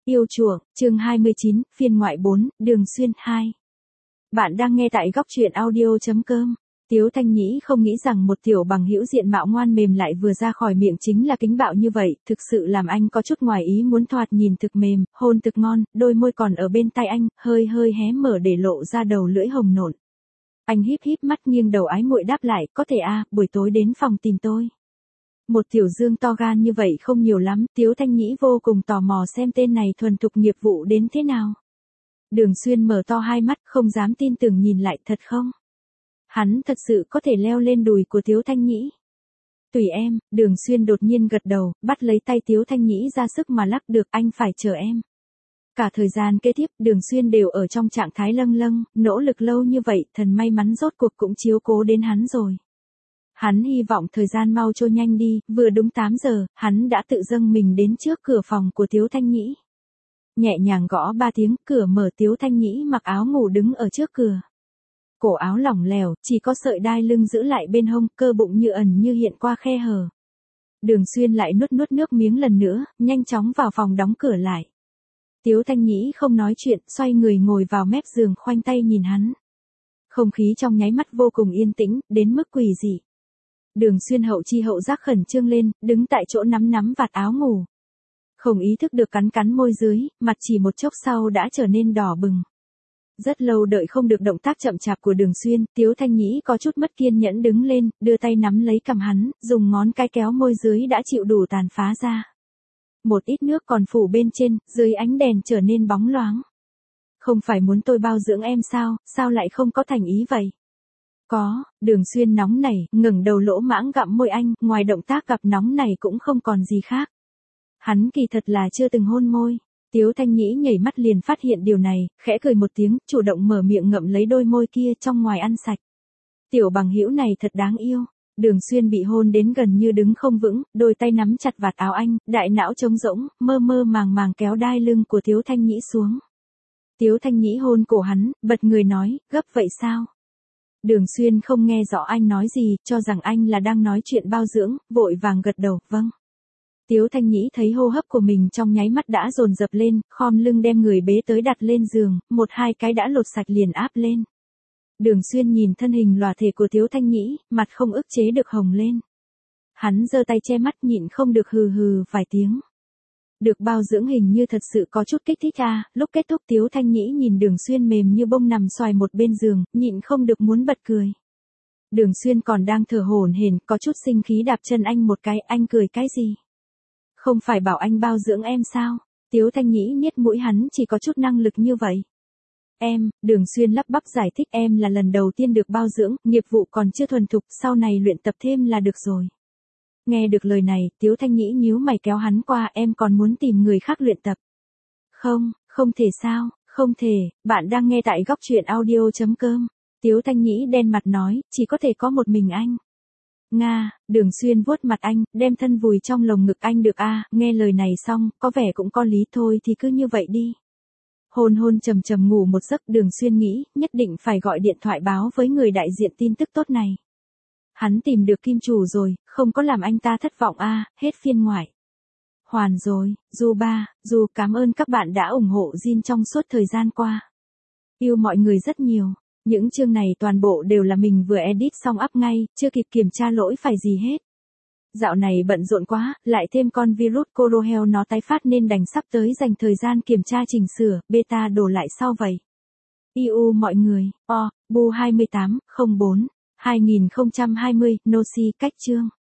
Yêu chuộng, chương 29, phiên ngoại 4, Đường Xuyên 2. Bạn đang nghe tại góc truyện audio.com. Tiếu Thanh Nhĩ không nghĩ rằng một tiểu bằng hữu diện mạo ngoan mềm lại vừa ra khỏi miệng chính là kính bạo như vậy, thực sự làm anh có chút ngoài ý muốn. Thoạt nhìn thực mềm, hôn thực ngon, đôi môi còn ở bên tai anh, hơi hơi hé mở để lộ ra đầu lưỡi hồng nộn. Anh híp híp mắt nghiêng đầu ái muội đáp lại, có thể à, buổi tối đến phòng tìm tôi. Một tiểu dương to gan như vậy không nhiều lắm, Tiếu Thanh Nhĩ vô cùng tò mò xem tên này thuần thục nghiệp vụ đến thế nào. Đường Xuyên mở to hai mắt không dám tin tưởng nhìn lại, thật không? Hắn thật sự có thể leo lên đùi của Tiếu Thanh Nhĩ. Tùy em, Đường Xuyên đột nhiên gật đầu, bắt lấy tay Tiếu Thanh Nhĩ ra sức mà lắc, được, anh phải chờ em. Cả thời gian kế tiếp, Đường Xuyên đều ở trong trạng thái lâng lâng, nỗ lực lâu như vậy, thần may mắn rốt cuộc cũng chiếu cố đến hắn rồi. Hắn hy vọng thời gian mau trôi nhanh đi, vừa đúng 8 giờ, hắn đã tự dâng mình đến trước cửa phòng của Tiếu Thanh Nhĩ. Nhẹ nhàng gõ 3 tiếng, cửa mở, Tiếu Thanh Nhĩ mặc áo ngủ đứng ở trước cửa. Cổ áo lỏng lẻo, chỉ có sợi đai lưng giữ lại bên hông, cơ bụng như ẩn như hiện qua khe hở. Đường Xuyên lại nuốt nước miếng lần nữa, nhanh chóng vào phòng đóng cửa lại. Tiếu Thanh Nhĩ không nói chuyện, xoay người ngồi vào mép giường khoanh tay nhìn hắn. Không khí trong nháy mắt vô cùng yên tĩnh, đến mức quỷ dị. Đường Xuyên hậu chi hậu giác khẩn trương lên, đứng tại chỗ nắm vạt áo ngủ. Không ý thức được cắn môi dưới, mặt chỉ một chốc sau đã trở nên đỏ bừng. Rất lâu đợi không được động tác chậm chạp của Đường Xuyên, Tiếu Thanh Nhĩ có chút mất kiên nhẫn đứng lên, đưa tay nắm lấy cằm hắn, dùng ngón cái kéo môi dưới đã chịu đủ tàn phá ra. Một ít nước còn phủ bên trên, dưới ánh đèn trở nên bóng loáng. Không phải muốn tôi bao dưỡng em sao lại không có thành ý vậy? Có, Đường Xuyên nóng nảy, ngẩng đầu lỗ mãng gặm môi anh, ngoài động tác gặp nóng này cũng không còn gì khác. Hắn kỳ thật là chưa từng hôn môi. Tiếu Thanh Nhĩ nhảy mắt liền phát hiện điều này, khẽ cười một tiếng, chủ động mở miệng ngậm lấy đôi môi kia trong ngoài ăn sạch. Tiểu bằng hữu này thật đáng yêu. Đường Xuyên bị hôn đến gần như đứng không vững, đôi tay nắm chặt vạt áo anh, đại não trống rỗng, mơ màng kéo đai lưng của Tiếu Thanh Nhĩ xuống. Tiếu Thanh Nhĩ hôn cổ hắn, bật người nói, gấp vậy sao? Đường Xuyên không nghe rõ anh nói gì, cho rằng anh là đang nói chuyện bao dưỡng, vội vàng gật đầu, vâng. Tiếu Thanh Nhĩ thấy hô hấp của mình trong nháy mắt đã dồn dập lên, khom lưng đem người bế tới đặt lên giường, 1-2 cái đã lột sạch liền áp lên. Đường Xuyên nhìn thân hình lòa thể của Tiếu Thanh Nhĩ, mặt không ức chế được hồng lên. Hắn giơ tay che mắt nhịn không được hừ vài tiếng. Được bao dưỡng hình như thật sự có chút kích thích à, lúc kết thúc Tiếu Thanh Nhĩ nhìn Đường Xuyên mềm như bông nằm xoài một bên giường, nhịn không được muốn bật cười. Đường Xuyên còn đang thở hổn hển, có chút sinh khí đạp chân anh một cái, anh cười cái gì? Không phải bảo anh bao dưỡng em sao? Tiếu Thanh Nhĩ niết mũi, hắn chỉ có chút năng lực như vậy. Em, Đường Xuyên lắp bắp giải thích, em là lần đầu tiên được bao dưỡng, nghiệp vụ còn chưa thuần thục, sau này luyện tập thêm là được rồi. Nghe được lời này, Tiếu Thanh Nhĩ nhíu mày kéo hắn qua, em còn muốn tìm người khác luyện tập. Không thể sao, không thể, bạn đang nghe tại góc truyện audio.com. Tiếu Thanh Nhĩ đen mặt nói, chỉ có thể có một mình anh. Nga, Đường Xuyên vuốt mặt anh, đem thân vùi trong lồng ngực anh, được a, nghe lời này xong, có vẻ cũng có lý, thôi thì cứ như vậy đi. Hôn trầm ngủ một giấc, Đường Xuyên nghĩ, nhất định phải gọi điện thoại báo với người đại diện tin tức tốt này. Hắn tìm được kim chủ rồi, không có làm anh ta thất vọng a, hết phiên ngoại. Hoàn rồi, Du cảm ơn các bạn đã ủng hộ Jin trong suốt thời gian qua. Yêu mọi người rất nhiều. Những chương này toàn bộ đều là mình vừa edit xong up ngay, chưa kịp kiểm tra lỗi phải gì hết. Dạo này bận rộn quá, lại thêm con virus Corohel nó tái phát nên đành sắp tới dành thời gian kiểm tra chỉnh sửa, beta đổ lại sau vậy. IU mọi người, Bu 2804, 2020, Nosi cách chương.